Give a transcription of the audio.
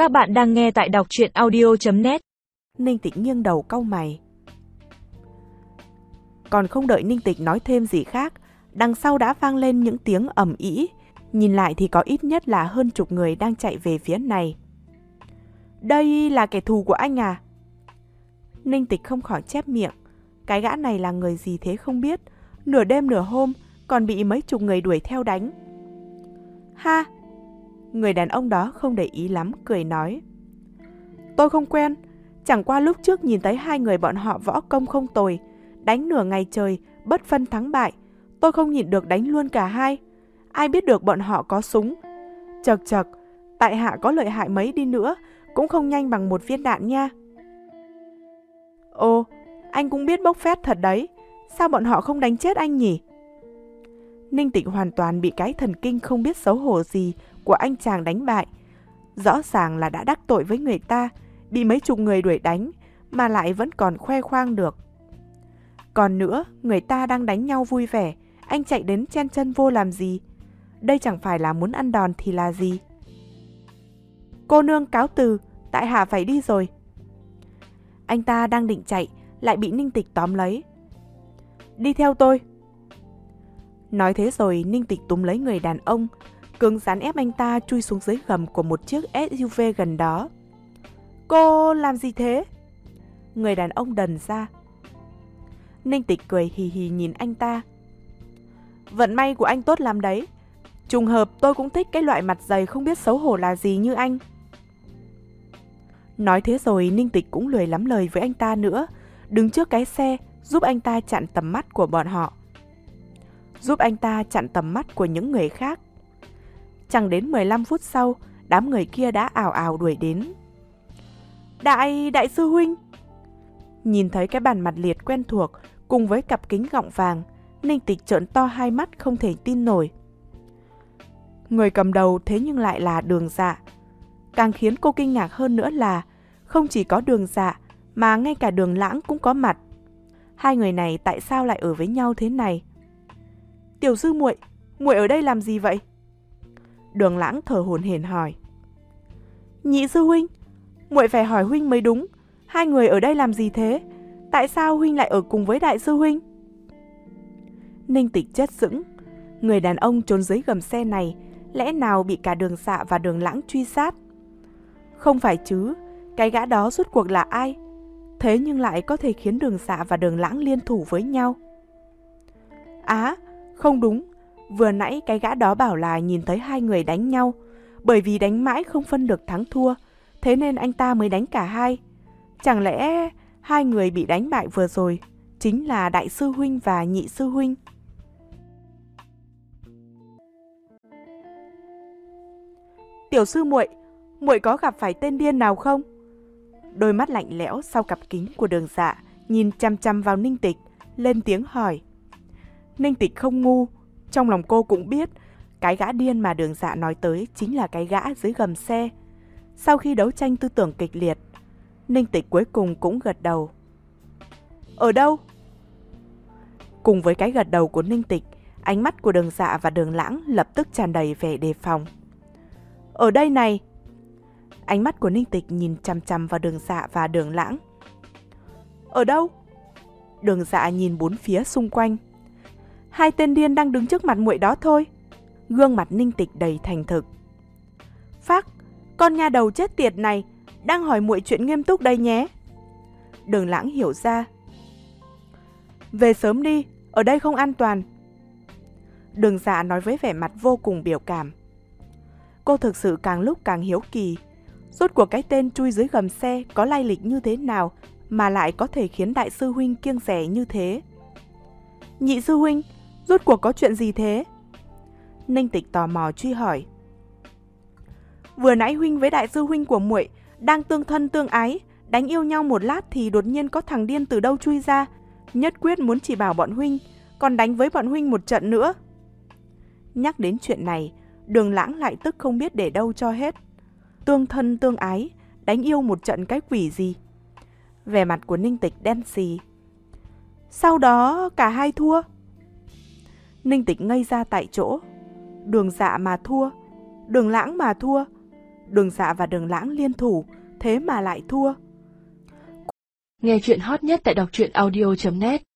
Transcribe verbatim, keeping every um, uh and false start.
Các bạn đang nghe tại đọc truyện audio chấm net. Ninh Tịch nghiêng đầu cau mày. Còn không đợi Ninh Tịch nói thêm gì khác, đằng sau đã vang lên những tiếng ầm ĩ. Nhìn lại thì có ít nhất là hơn chục người đang chạy về phía này. Đây là kẻ thù của anh à? Ninh Tịch không khỏi chép miệng. Cái gã này là người gì thế không biết. Nửa đêm nửa hôm còn bị mấy chục người đuổi theo đánh. Ha! Người đàn ông đó không để ý lắm, cười nói. Tôi không quen, chẳng qua lúc trước nhìn thấy hai người bọn họ võ công không tồi, đánh nửa ngày trời, bất phân thắng bại. Tôi không nhịn được đánh luôn cả hai. Ai biết được bọn họ có súng. Chật chật, tại hạ có lợi hại mấy đi nữa, cũng không nhanh bằng một viên đạn nha. Ồ, anh cũng biết bốc phét thật đấy. Sao bọn họ không đánh chết anh nhỉ? Ninh Tịch hoàn toàn bị cái thần kinh không biết xấu hổ gì của anh chàng đánh bại. Rõ ràng là đã đắc tội với người ta, bị mấy chục người đuổi đánh, mà lại vẫn còn khoe khoang được. Còn nữa, người ta đang đánh nhau vui vẻ, anh chạy đến chen chân vô làm gì? Đây chẳng phải là muốn ăn đòn thì là gì? Cô nương cáo từ, tại hạ phải đi rồi. Anh ta đang định chạy, lại bị Ninh Tịch tóm lấy. Đi theo tôi. Nói thế rồi Ninh Tịch túm lấy người đàn ông, cứng rắn ép anh ta chui xuống dưới gầm của một chiếc ét u vê gần đó. Cô làm gì thế? Người đàn ông đần ra. Ninh Tịch cười hì hì nhìn anh ta. Vận may của anh tốt lắm đấy. Trùng hợp tôi cũng thích cái loại mặt dày không biết xấu hổ là gì như anh. Nói thế rồi Ninh Tịch cũng lười lắm lời với anh ta nữa, đứng trước cái xe giúp anh ta chặn tầm mắt của bọn họ. Giúp anh ta chặn tầm mắt của những người khác. Chẳng đến mười lăm phút sau, đám người kia đã ào ào đuổi đến. Đại, đại sư huynh! Nhìn thấy cái bàn mặt liệt quen thuộc cùng với cặp kính gọng vàng, Ninh Tịch trợn to hai mắt không thể tin nổi. Người cầm đầu thế nhưng lại là Đường Dạ. Càng khiến cô kinh ngạc hơn nữa là không chỉ có Đường Dạ mà ngay cả Đường Lãng cũng có mặt. Hai người này tại sao lại ở với nhau thế này? Tiểu sư muội, muội ở đây làm gì vậy? Đường Lãng thở hổn hển hỏi. Nhị sư huynh, muội phải hỏi huynh mới đúng. Hai người ở đây làm gì thế? Tại sao huynh lại ở cùng với đại sư huynh? Ninh Tịch chết sững. Người đàn ông trốn dưới gầm xe này lẽ nào bị cả Đường Dạ và Đường Lãng truy sát? Không phải chứ, cái gã đó rốt cuộc là ai? Thế nhưng lại có thể khiến Đường Dạ và Đường Lãng liên thủ với nhau. Á, không đúng. Vừa nãy cái gã đó bảo là nhìn thấy hai người đánh nhau. Bởi vì đánh mãi không phân được thắng thua, thế nên anh ta mới đánh cả hai. Chẳng lẽ hai người bị đánh bại vừa rồi chính là đại sư huynh và nhị sư huynh? Tiểu sư muội, muội có gặp phải tên điên nào không? Đôi mắt lạnh lẽo sau cặp kính của Đường Dạ nhìn chăm chăm vào Ninh Tịch, lên tiếng hỏi. Ninh Tịch không ngu, trong lòng cô cũng biết cái gã điên mà Đường Dạ nói tới chính là cái gã dưới gầm xe. Sau khi đấu tranh tư tưởng kịch liệt, Ninh Tịch cuối cùng cũng gật đầu. Ở đâu? Cùng với cái gật đầu của Ninh Tịch, ánh mắt của Đường Dạ và Đường Lãng lập tức tràn đầy vẻ đề phòng. Ở đây này! Ánh mắt của Ninh Tịch nhìn chằm chằm vào Đường Dạ và Đường Lãng. Ở đâu? Đường Dạ nhìn bốn phía xung quanh. Hai tên điên đang đứng trước mặt muội đó thôi. Gương mặt Ninh Tịch đầy thành thực. Phác, con nha đầu chết tiệt này đang hỏi muội chuyện nghiêm túc đây nhé. Đường Lãng hiểu ra. Về sớm đi, ở đây không an toàn. Đường Dạ nói với vẻ mặt vô cùng biểu cảm. Cô thực sự càng lúc càng hiếu kỳ. Rốt cuộc cái tên chui dưới gầm xe có lai lịch như thế nào mà lại có thể khiến đại sư huynh kiêng dè như thế? Nhị sư huynh, rốt cuộc có chuyện gì thế? Ninh Tịch tò mò truy hỏi. Vừa nãy huynh với đại sư huynh của muội đang tương thân tương ái, đánh yêu nhau một lát thì đột nhiên có thằng điên từ đâu chui ra, nhất quyết muốn chỉ bảo bọn huynh, còn đánh với bọn huynh một trận nữa. Nhắc đến chuyện này, Đường Lãng lại tức không biết để đâu cho hết. Tương thân tương ái, đánh yêu một trận cái quỷ gì? Vẻ mặt của Ninh Tịch đen xì. Sau đó cả hai thua. Ninh Tịch ngây ra tại chỗ. Đường Dạ mà thua, Đường Lãng mà thua. Đường Dạ và Đường Lãng liên thủ, thế mà lại thua. Nghe chuyện hot nhất tại đọc truyện audio chấm net